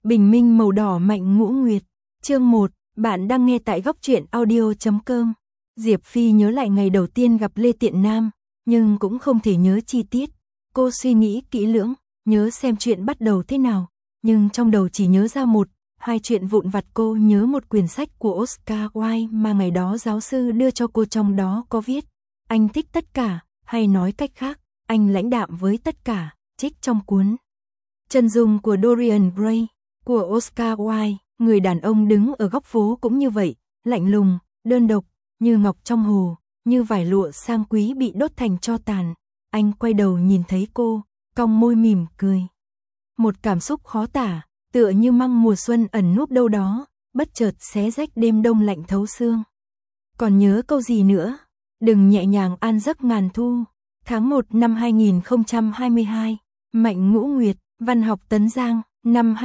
Bình minh màu đỏ Mạnh Ngũ Nguyệt. Chương 1, bạn đang nghe tại góc truyện audio.com. Diệp Phi nhớ lại ngày đầu tiên gặp Lê Tiện Nam, nhưng cũng không thể nhớ chi tiết. Cô suy nghĩ kỹ lưỡng, nhớ xem chuyện bắt đầu thế nào, nhưng trong đầu chỉ nhớ ra hai chuyện vụn vặt. Cô nhớ một quyển sách của Oscar Wilde mà ngày đó giáo sư đưa cho cô, trong đó có viết: anh thích tất cả, hay nói cách khác, anh lãnh đạm với tất cả, trích trong cuốn Chân dung của Dorian Gray của Oscar Wilde. Người đàn ông đứng ở góc phố cũng như vậy, lạnh lùng, đơn độc, như ngọc trong hồ, như vải lụa sang quý bị đốt thành tro tàn. Anh quay đầu nhìn thấy cô, cong môi mỉm cười. Một cảm xúc khó tả, tựa như măng mùa xuân ẩn núp đâu đó, bất chợt xé rách đêm đông lạnh thấu xương. Còn nhớ câu gì nữa? Đừng nhẹ nhàng an giấc ngàn thu. Tháng 1 năm 2022, Mạnh Ngũ Nguyệt, Văn học Tấn Giang, năm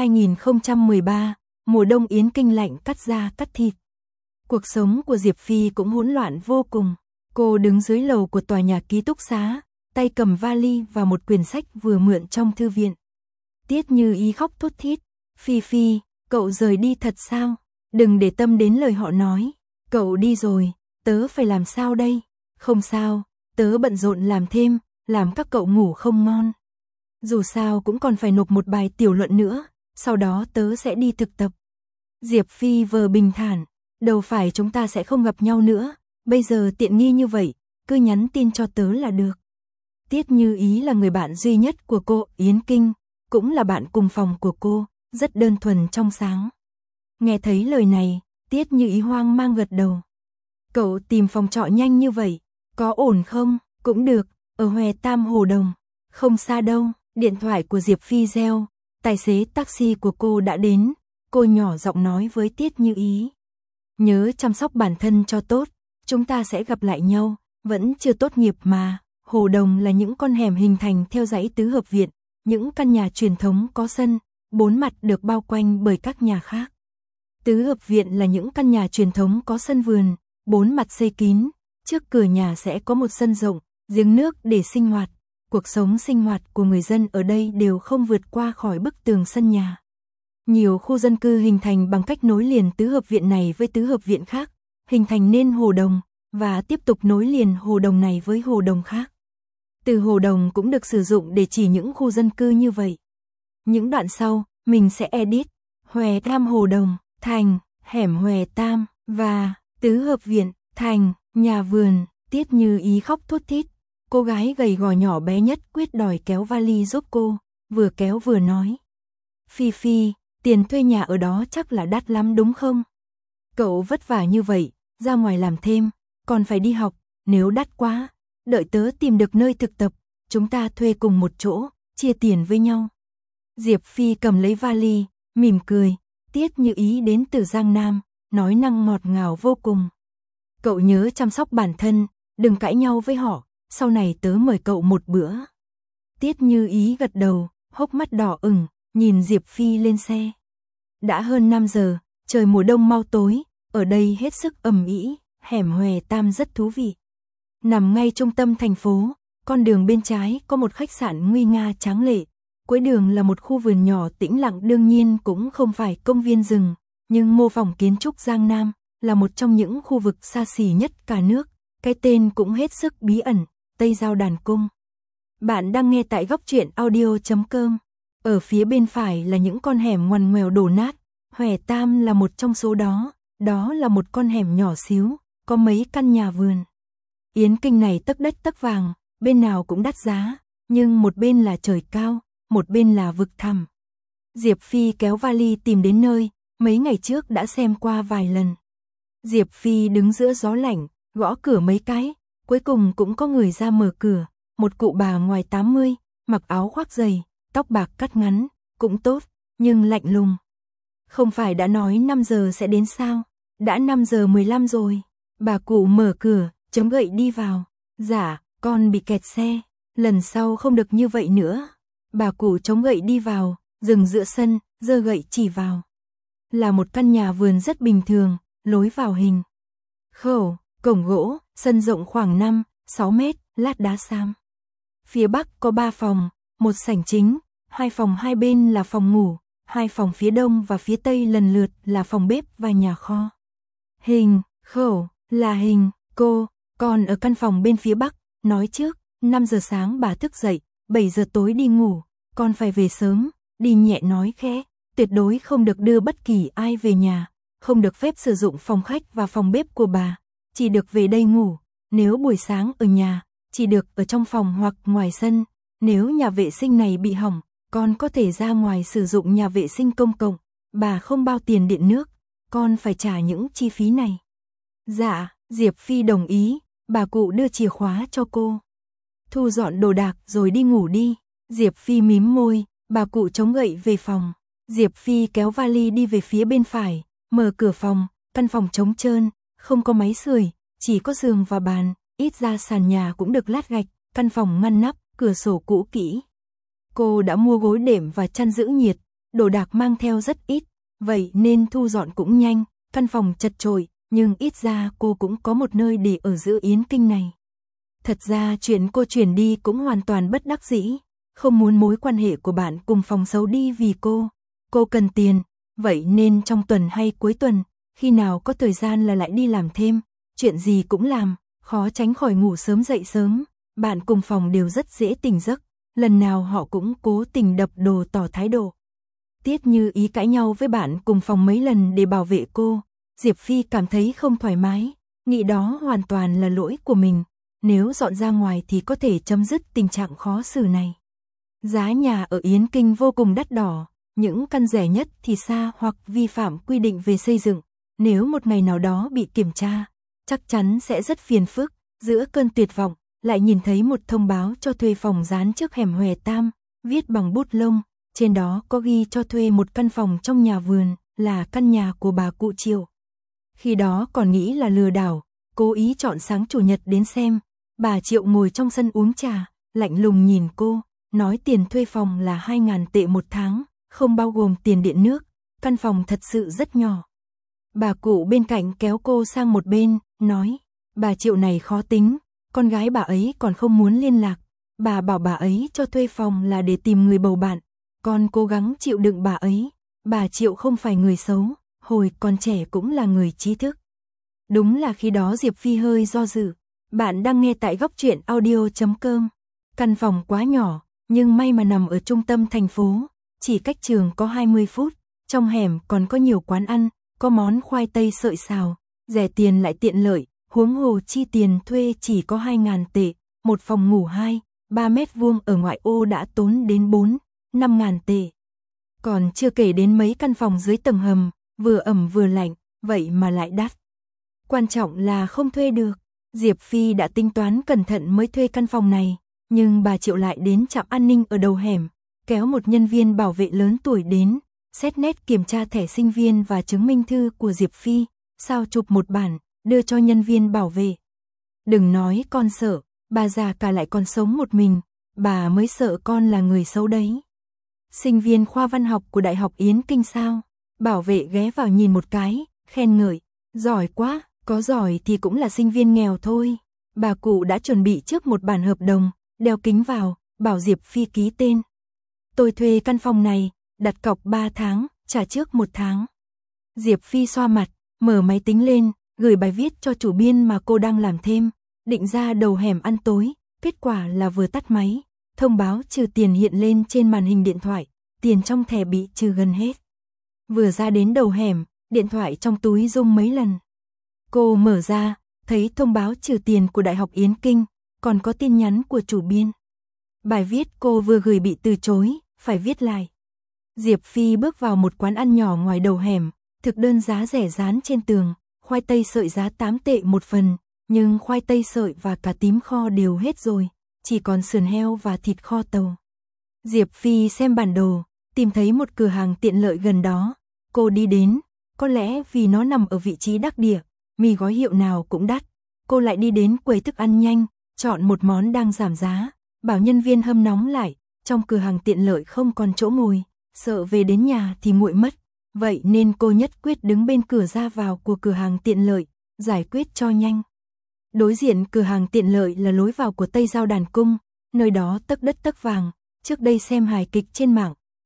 2013, mùa đông Yến Kinh lạnh cắt da cắt thịt. Cuộc sống của Diệp Phi cũng hỗn loạn vô cùng. Cô đứng dưới lầu của tòa nhà ký túc xá, tay cầm vali và một quyển sách vừa mượn trong thư viện. Tiết Như Ý khóc thút thít. Phi Phi, cậu rời đi thật sao? Đừng để tâm đến lời họ nói. Cậu đi rồi, tớ phải làm sao đây? Không sao, tớ bận rộn làm thêm, làm các cậu ngủ không ngon. Dù sao cũng còn phải nộp một bài tiểu luận nữa, sau đó tớ sẽ đi thực tập. Diệp Phi vờ bình thản, đâu phải chúng ta sẽ không gặp nhau nữa, bây giờ tiện nghi như vậy, cứ nhắn tin cho tớ là được. Tiết Như Ý là người bạn duy nhất của cô. Yến Kinh cũng là bạn cùng phòng của cô, rất đơn thuần trong sáng. Nghe thấy lời này, Tiết Như Ý hoang mang gật đầu. Cậu tìm phòng trọ nhanh như vậy, có ổn không? Cũng được, ở Hòe Tam Hồ Đồng, không xa đâu. Điện thoại của Diệp Phi reo, tài xế taxi của cô đã đến. Cô nhỏ giọng nói với Tiết Như Ý: nhớ chăm sóc bản thân cho tốt, chúng ta sẽ gặp lại nhau, vẫn chưa tốt nghiệp mà. Hồ Đồng là những con hẻm hình thành theo dãy tứ hợp viện, những căn nhà truyền thống có sân, bốn mặt được bao quanh bởi các nhà khác. Tứ hợp viện là những căn nhà truyền thống có sân vườn, bốn mặt xây kín, trước cửa nhà sẽ có một sân rộng, giếng nước để sinh hoạt. Cuộc sống sinh hoạt của người dân ở đây đều không vượt qua khỏi bức tường sân nhà. Nhiều khu dân cư hình thành bằng cách nối liền tứ hợp viện này với tứ hợp viện khác, hình thành nên Hồ Đồng, và tiếp tục nối liền Hồ Đồng này với Hồ Đồng khác. Từ Hồ Đồng cũng được sử dụng để chỉ những khu dân cư như vậy. Những đoạn sau, mình sẽ edit: Hòe Tam Hồ Đồng, thành, hẻm Hòe Tam, và tứ hợp viện, thành, nhà vườn. Tiết Như Ý khóc thút thít. Cô gái gầy gò nhỏ bé nhất quyết đòi kéo vali giúp cô, vừa kéo vừa nói: Phi Phi, tiền thuê nhà ở đó chắc là đắt lắm đúng không? Cậu vất vả như vậy, ra ngoài làm thêm, còn phải đi học, nếu đắt quá, đợi tớ tìm được nơi thực tập, chúng ta thuê cùng một chỗ, chia tiền với nhau. Diệp Phi cầm lấy vali, mỉm cười. Tiết Như Ý đến từ Giang Nam, nói năng ngọt ngào vô cùng. Cậu nhớ chăm sóc bản thân, đừng cãi nhau với họ, sau này tớ mời cậu một bữa. Tiết Như Ý gật đầu, hốc mắt đỏ ửng, nhìn Diệp Phi lên xe. Đã hơn 5 giờ, trời mùa đông mau tối, ở đây hết sức ầm ĩ. Hẻm Hòe Tam rất thú vị. Nằm ngay trung tâm thành phố, con đường bên trái có một khách sạn nguy nga tráng lệ. Cuối đường là một khu vườn nhỏ tĩnh lặng, đương nhiên cũng không phải công viên rừng, nhưng mô phỏng kiến trúc Giang Nam, là một trong những khu vực xa xỉ nhất cả nước. Cái tên cũng hết sức bí ẩn, Tây Giao Đàn Cung. Bạn đang nghe tại góc truyện audio.com. Ở phía bên phải là những con hẻm ngoằn ngoèo đổ nát, Hòe Tam là một trong số đó. Đó là một con hẻm nhỏ xíu, có mấy căn nhà vườn. Yến Kinh này tấc đất tấc vàng, bên nào cũng đắt giá, nhưng một bên là trời cao, một bên là vực thẳm. Diệp Phi kéo vali tìm đến nơi, mấy ngày trước đã xem qua vài lần. Diệp Phi đứng giữa gió lạnh, gõ cửa mấy cái, cuối cùng cũng có người ra mở cửa. Một cụ bà ngoài 80, mặc áo khoác dày, tóc bạc cắt ngắn, cũng tốt, nhưng lạnh lùng. Không phải đã nói 5 giờ sẽ đến sao? Đã 5 giờ 15 rồi. Bà cụ mở cửa, chống gậy đi vào. Dạ, con bị kẹt xe, lần sau không được như vậy nữa. Bà cụ chống gậy đi vào, dừng giữa sân, giơ gậy chỉ vào. Là một căn nhà vườn rất bình thường, lối vào hình khẩu, cổng gỗ, sân rộng khoảng 5-6 mét, lát đá xám. Phía bắc có 3 phòng, một sảnh chính, 2 phòng hai bên là phòng ngủ, hai phòng phía đông và phía tây lần lượt là phòng bếp và nhà kho. Hình, khẩu, là hình, cô, còn ở căn phòng bên phía bắc, nói trước, 5 giờ sáng bà thức dậy, 7 giờ tối đi ngủ, con phải về sớm, đi nhẹ nói khẽ, tuyệt đối không được đưa bất kỳ ai về nhà, không được phép sử dụng phòng khách và phòng bếp của bà, chỉ được về đây ngủ, nếu buổi sáng ở nhà, chỉ được ở trong phòng hoặc ngoài sân, nếu nhà vệ sinh này bị hỏng, con có thể ra ngoài sử dụng nhà vệ sinh công cộng, bà không bao tiền điện nước, con phải trả những chi phí này. Dạ, Diệp Phi đồng ý, bà cụ đưa chìa khóa cho cô. Thu dọn đồ đạc rồi đi ngủ đi, Diệp Phi mím môi, bà cụ chống gậy về phòng. Diệp Phi kéo vali đi về phía bên phải, mở cửa phòng, căn phòng trống trơn, không có máy sưởi, chỉ có giường và bàn, ít ra sàn nhà cũng được lát gạch, căn phòng ngăn nắp, cửa sổ cũ kỹ. Cô đã mua gối đệm và chăn giữ nhiệt, đồ đạc mang theo rất ít, vậy nên thu dọn cũng nhanh, căn phòng chật chội, nhưng ít ra cô cũng có một nơi để ở giữa Yến Kinh này. Thật ra chuyện cô chuyển đi cũng hoàn toàn bất đắc dĩ, không muốn mối quan hệ của bạn cùng phòng xấu đi vì cô cần tiền, vậy nên trong tuần hay cuối tuần, khi nào có thời gian là lại đi làm thêm, chuyện gì cũng làm, khó tránh khỏi ngủ sớm dậy sớm, bạn cùng phòng đều rất dễ tỉnh giấc, lần nào họ cũng cố tình đập đồ tỏ thái độ. Tiết Như Ý cãi nhau với bạn cùng phòng mấy lần để bảo vệ cô, Diệp Phi cảm thấy không thoải mái, nghĩ đó hoàn toàn là lỗi của mình, nếu dọn ra ngoài thì có thể chấm dứt tình trạng khó xử này. Giá nhà ở Yến Kinh vô cùng đắt đỏ, những căn rẻ nhất thì xa hoặc vi phạm quy định về xây dựng, nếu một ngày nào đó bị kiểm tra, chắc chắn sẽ rất phiền phức. Giữa cơn tuyệt vọng, lại nhìn thấy một thông báo cho thuê phòng dán trước hẻm Hòe Tam, viết bằng bút lông, trên đó có ghi cho thuê một căn phòng trong nhà vườn, là căn nhà của bà cụ Triệu. Khi đó còn nghĩ là lừa đảo, cố ý chọn sáng chủ nhật đến xem, bà Triệu ngồi trong sân uống trà, lạnh lùng nhìn cô, nói tiền thuê phòng là 2.000 tệ một tháng, không bao gồm tiền điện nước, căn phòng thật sự rất nhỏ. Bà cụ bên cạnh kéo cô sang một bên, nói, bà Triệu này khó tính, con gái bà ấy còn không muốn liên lạc, bà bảo bà ấy cho thuê phòng là để tìm người bầu bạn, con cố gắng chịu đựng bà Triệu không phải người xấu, hồi còn trẻ cũng là người trí thức. Đúng là khi đó Diệp Phi hơi do dự. Bạn đang nghe tại góc truyện audio.com. Căn phòng quá nhỏ, nhưng may mà nằm ở trung tâm thành phố, chỉ cách trường có 20 phút, trong hẻm còn có nhiều quán ăn, có món khoai tây sợi xào, rẻ tiền lại tiện lợi, huống hồ chi tiền thuê chỉ có 2.000 tệ, một phòng ngủ 2-3 mét vuông ở ngoại ô đã tốn đến 4-5.000 tệ. Còn chưa kể đến mấy căn phòng dưới tầng hầm, vừa ẩm vừa lạnh, vậy mà lại đắt. Quan trọng là không thuê được. Diệp Phi đã tính toán cẩn thận mới thuê căn phòng này, nhưng bà Triệu lại đến trạm an ninh ở đầu hẻm, kéo một nhân viên bảo vệ lớn tuổi đến, xét nét kiểm tra thẻ sinh viên và chứng minh thư của Diệp Phi, sao chụp một bản, đưa cho nhân viên bảo vệ. Đừng nói con sợ, bà già cả lại còn sống một mình, bà mới sợ con là người xấu đấy. Sinh viên khoa văn học của Đại học Yến Kinh sao? Bảo vệ ghé vào nhìn một cái, khen ngợi, giỏi quá. Có giỏi thì cũng là sinh viên nghèo thôi. Bà cụ đã chuẩn bị trước một bản hợp đồng, đeo kính vào, bảo Diệp Phi ký tên. Tôi thuê căn phòng này, đặt cọc 3 tháng, trả trước 1 tháng. Diệp Phi xoa mặt, mở máy tính lên, gửi bài viết cho chủ biên mà cô đang làm thêm, định ra đầu hẻm ăn tối, kết quả là vừa tắt máy, thông báo trừ tiền hiện lên trên màn hình điện thoại, tiền trong thẻ bị trừ gần hết. Vừa ra đến đầu hẻm, điện thoại trong túi rung mấy lần. Cô mở ra, thấy thông báo trừ tiền của Đại học Yến Kinh, còn có tin nhắn của chủ biên. Bài viết cô vừa gửi bị từ chối, phải viết lại. Diệp Phi bước vào một quán ăn nhỏ ngoài đầu hẻm, thực đơn giá rẻ dán trên tường, khoai tây sợi giá 8 tệ một phần, nhưng khoai tây sợi và cà tím kho đều hết rồi, chỉ còn sườn heo và thịt kho tàu. Diệp Phi xem bản đồ, tìm thấy một cửa hàng tiện lợi gần đó, cô đi đến, có lẽ vì nó nằm ở vị trí đắc địa. Mì gói hiệu nào cũng đắt, cô lại đi đến quầy thức ăn nhanh, chọn một món đang giảm giá, bảo nhân viên hâm nóng lại, trong cửa hàng tiện lợi không còn chỗ ngồi, sợ về đến nhà thì nguội mất, vậy nên cô nhất quyết đứng bên cửa ra vào của cửa hàng tiện lợi, giải quyết cho nhanh. Đối diện cửa hàng tiện lợi là lối vào của Tây Giao Đàn Cung, nơi đó tấc đất tấc vàng, trước đây xem hài kịch trên mạng,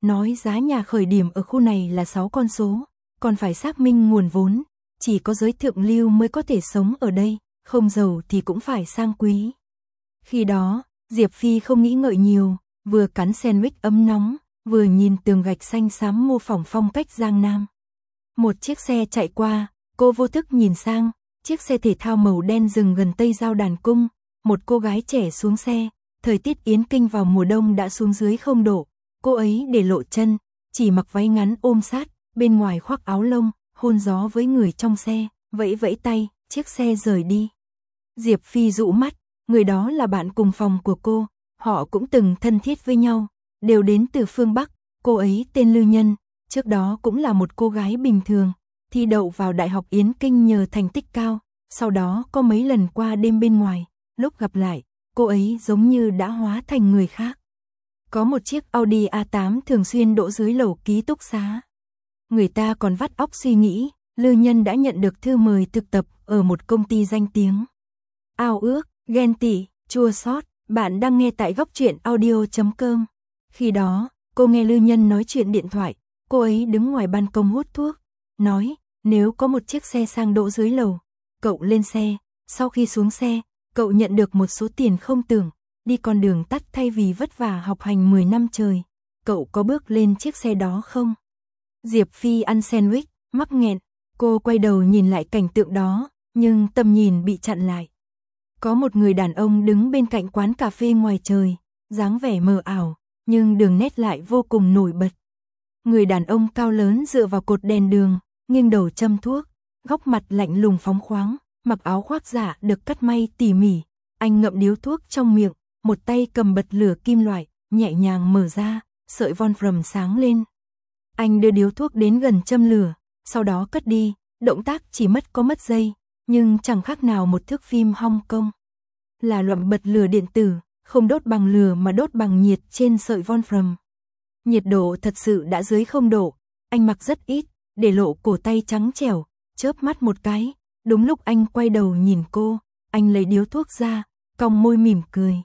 nói giá nhà khởi điểm ở khu này là 6 con số, còn phải xác minh nguồn vốn, chỉ có giới thượng lưu mới có thể sống ở đây, không giàu thì cũng phải sang quý. Khi đó, Diệp Phi không nghĩ ngợi nhiều, vừa cắn sandwich ấm nóng, vừa nhìn tường gạch xanh xám mô phỏng phong cách Giang Nam. Một chiếc xe chạy qua, cô vô thức nhìn sang, chiếc xe thể thao màu đen dừng gần Tây Giao Đàn Cung, một cô gái trẻ xuống xe, thời tiết Yến Kinh vào mùa đông đã xuống dưới 0 độ, cô ấy để lộ chân, chỉ mặc váy ngắn ôm sát, bên ngoài khoác áo lông, hôn gió với người trong xe, vẫy vẫy tay, chiếc xe rời đi. Diệp Phi dụ mắt, người đó là bạn cùng phòng của cô, họ cũng từng thân thiết với nhau, đều đến từ phương Bắc, cô ấy tên Lư Nhân, trước đó cũng là một cô gái bình thường, thi đậu vào Đại học Yến Kinh nhờ thành tích cao, sau đó có mấy lần qua đêm bên ngoài, lúc gặp lại, cô ấy giống như đã hóa thành người khác. Có một chiếc Audi A8 thường xuyên đỗ dưới lầu ký túc xá. Người ta còn vắt óc suy nghĩ, Lư Nhân đã nhận được thư mời thực tập ở một công ty danh tiếng. Ao ước, ghen tị, chua xót, bạn đang nghe tại góc truyện audio.com. Khi đó, cô nghe Lư Nhân nói chuyện điện thoại, cô ấy đứng ngoài ban công hút thuốc, nói, nếu có một chiếc xe sang đỗ dưới lầu, cậu lên xe, sau khi xuống xe, cậu nhận được một số tiền không tưởng, đi con đường tắt thay vì vất vả học hành 10 năm trời, cậu có bước lên chiếc xe đó không? Diệp Phi ăn sandwich, mắc nghẹn, cô quay đầu nhìn lại cảnh tượng đó, nhưng tầm nhìn bị chặn lại. Có một người đàn ông đứng bên cạnh quán cà phê ngoài trời, dáng vẻ mờ ảo, nhưng đường nét lại vô cùng nổi bật. Người đàn ông cao lớn dựa vào cột đèn đường, nghiêng đầu châm thuốc, góc mặt lạnh lùng phóng khoáng, mặc áo khoác giả được cắt may tỉ mỉ. Anh ngậm điếu thuốc trong miệng, một tay cầm bật lửa kim loại, nhẹ nhàng mở ra, sợi Wolfram sáng lên. Anh đưa điếu thuốc đến gần châm lửa, sau đó cất đi, động tác chỉ mất có giây, nhưng chẳng khác nào một thước phim Hong Kong. Là loại bật lửa điện tử, không đốt bằng lửa mà đốt bằng nhiệt trên sợi Wolfram. Nhiệt độ thật sự đã dưới 0 độ, anh mặc rất ít, để lộ cổ tay trắng trẻo, chớp mắt một cái, đúng lúc anh quay đầu nhìn cô, anh lấy điếu thuốc ra, cong môi mỉm cười.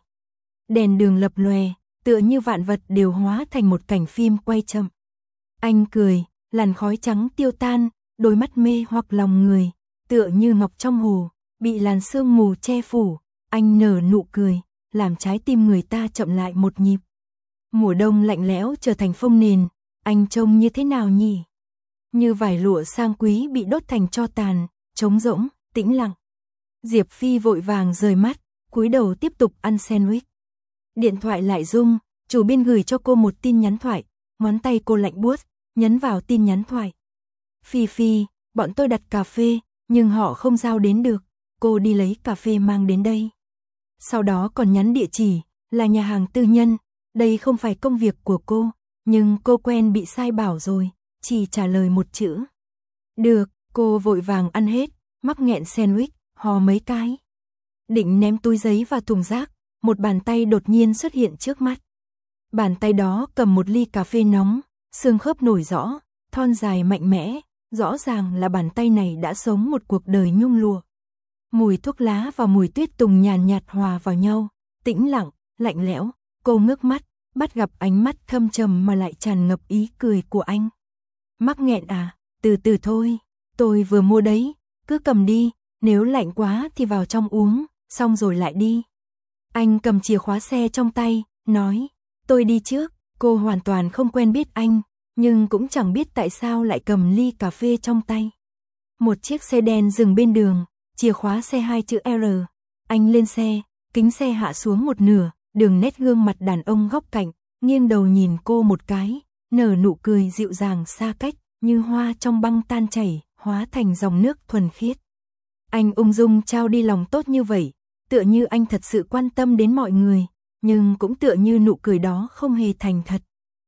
Đèn đường lập lòe, tựa như vạn vật đều hóa thành một cảnh phim quay chậm. Anh cười, làn khói trắng tiêu tan, đôi mắt mê hoặc lòng người, tựa như ngọc trong hồ, bị làn sương mù che phủ, anh nở nụ cười, làm trái tim người ta chậm lại một nhịp. Mùa đông lạnh lẽo trở thành phông nền, anh trông như thế nào nhỉ? Như vải lụa sang quý bị đốt thành tro tàn, trống rỗng, tĩnh lặng. Diệp Phi vội vàng rời mắt, cúi đầu tiếp tục ăn sandwich. Điện thoại lại rung, chủ biên gửi cho cô một tin nhắn thoại, ngón tay cô lạnh buốt, nhấn vào tin nhắn thoại. Phi Phi, bọn tôi đặt cà phê, nhưng họ không giao đến được, cô đi lấy cà phê mang đến đây. Sau đó còn nhắn địa chỉ, là nhà hàng tư nhân, đây không phải công việc của cô, nhưng cô quen bị sai bảo rồi, chỉ trả lời một chữ. Được, cô vội vàng ăn hết, mắc nghẹn sandwich, hò mấy cái. Định ném túi giấy vào thùng rác, một bàn tay đột nhiên xuất hiện trước mắt. Bàn tay đó cầm một ly cà phê nóng, xương khớp nổi rõ, thon dài mạnh mẽ, rõ ràng là bàn tay này đã sống một cuộc đời nhung lụa. Mùi thuốc lá và mùi tuyết tùng nhàn nhạt hòa vào nhau, tĩnh lặng, lạnh lẽo, cô ngước mắt, bắt gặp ánh mắt thâm trầm mà lại tràn ngập ý cười của anh. Mắc nghẹn à, từ từ thôi, tôi vừa mua đấy, cứ cầm đi, nếu lạnh quá thì vào trong uống, xong rồi lại đi. Anh cầm chìa khóa xe trong tay, nói, tôi đi trước, cô hoàn toàn không quen biết anh, nhưng cũng chẳng biết tại sao lại cầm ly cà phê trong tay. Một chiếc xe đen dừng bên đường, chìa khóa xe 2 chữ R, anh lên xe, kính xe hạ xuống một nửa, đường nét gương mặt đàn ông góc cạnh, nghiêng đầu nhìn cô một cái, nở nụ cười dịu dàng xa cách, như hoa trong băng tan chảy, hóa thành dòng nước thuần khiết. Anh ung dung trao đi lòng tốt như vậy, tựa như anh thật sự quan tâm đến mọi người, nhưng cũng tựa như nụ cười đó không hề thành thật.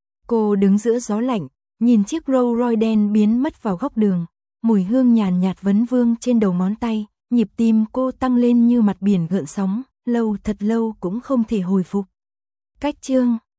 Cô đứng giữa gió lạnh, nhìn chiếc Rolls Royce đen biến mất vào góc đường, mùi hương nhàn nhạt vấn vương trên đầu ngón tay, nhịp tim cô tăng lên như mặt biển gợn sóng, lâu thật lâu cũng không thể hồi phục. Cách chương